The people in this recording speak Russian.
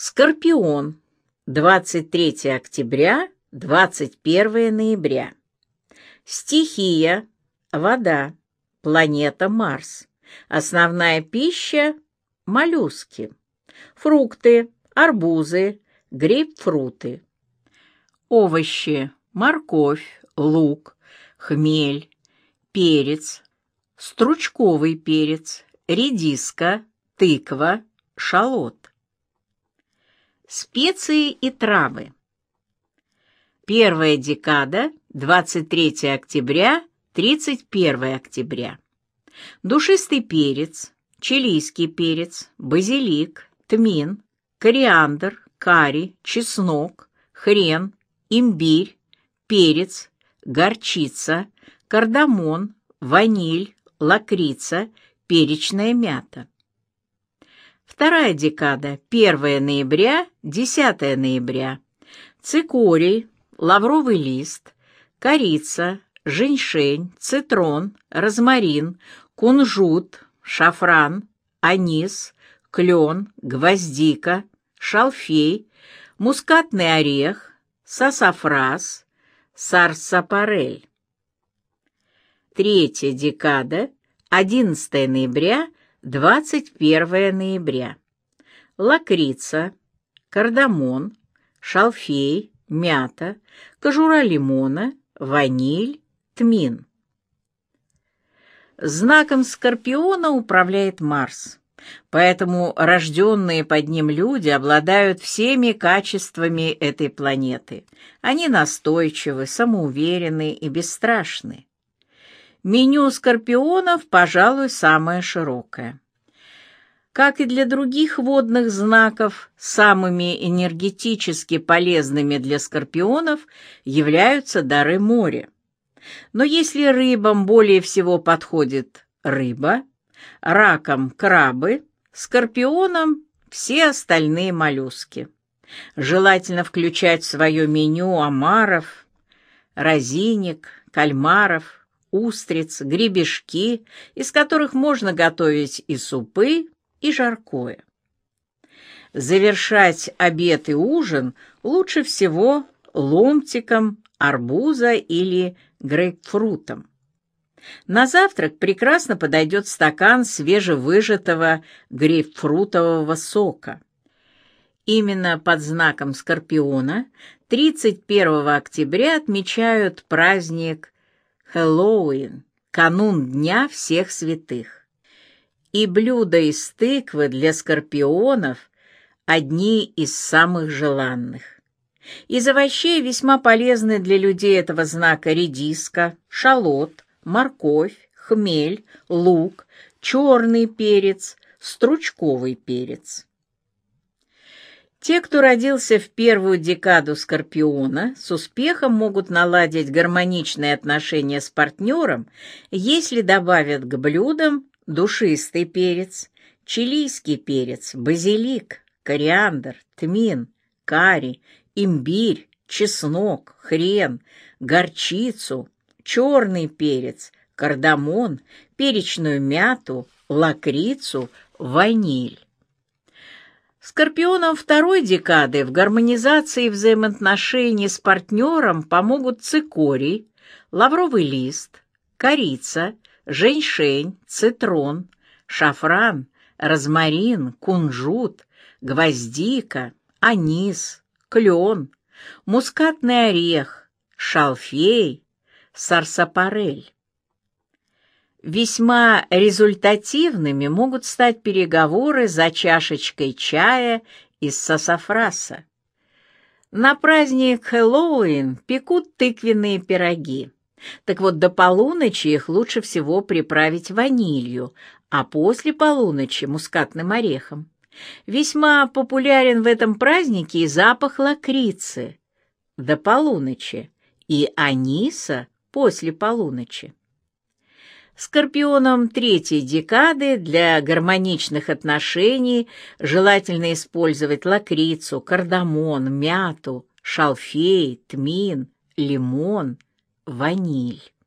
Скорпион. 23 октября, 21 ноября. Стихия. Вода. Планета Марс. Основная пища – моллюски. Фрукты, арбузы, грейпфруты. Овощи – морковь, лук, хмель, перец, стручковый перец, редиска, тыква, шалот. Специи и травы. Первая декада – 23 октября, 31 октября. Душистый перец, чилийский перец, базилик, тмин, кориандр, карри, чеснок, хрен, имбирь, перец, горчица, кардамон, ваниль, лакрица, перечная мята. Вторая декада – 1 ноября, 10 ноября. Цикорий, лавровый лист, корица, женьшень, цитрон, розмарин, кунжут, шафран, анис, клен, гвоздика, шалфей, мускатный орех, сасафрас, сарсапарель. Третья декада – 11 ноября, 21 ноября. Лакрица, кардамон, шалфей, мята, кожура лимона, ваниль, тмин. Знаком Скорпиона управляет Марс, поэтому рожденные под ним люди обладают всеми качествами этой планеты. Они настойчивы, самоуверенны и бесстрашны. Меню скорпионов, пожалуй, самое широкое. Как и для других водных знаков, самыми энергетически полезными для скорпионов являются дары моря. Но если рыбам более всего подходит рыба, ракам – крабы, скорпионам – все остальные моллюски. Желательно включать в свое меню омаров, разиник, кальмаров, устриц, гребешки, из которых можно готовить и супы, и жаркое. Завершать обед и ужин лучше всего ломтиком арбуза или грейпфрутом. На завтрак прекрасно подойдет стакан свежевыжатого грейпфрутового сока. Именно под знаком Скорпиона 31 октября отмечают праздник Хэллоуин, канун Дня всех святых. И блюда из тыквы для скорпионов одни из самых желанных. Из овощей весьма полезны для людей этого знака редиска, шалот, морковь, хмель, лук, черный перец, стручковый перец. Те, кто родился в первую декаду Скорпиона, с успехом могут наладить гармоничные отношения с партнером, если добавят к блюдам душистый перец, чилийский перец, базилик, кориандр, тмин, карри, имбирь, чеснок, хрен, горчицу, черный перец, кардамон, перечную мяту, лакрицу, ваниль. Скорпионам второй декады в гармонизации взаимоотношений с партнером помогут цикорий, лавровый лист, корица, женьшень, цитрон, шафран, розмарин, кунжут, гвоздика, анис, клен, мускатный орех, шалфей, сарсапарель. Весьма результативными могут стать переговоры за чашечкой чая из сасафраса. На праздник Хэллоуин пекут тыквенные пироги. Так вот, до полуночи их лучше всего приправить ванилью, а после полуночи – мускатным орехом. Весьма популярен в этом празднике и запах лакрицы до полуночи и аниса после полуночи. Скорпионам третьей декады для гармоничных отношений желательно использовать лакрицу, кардамон, мяту, шалфей, тмин, лимон, ваниль.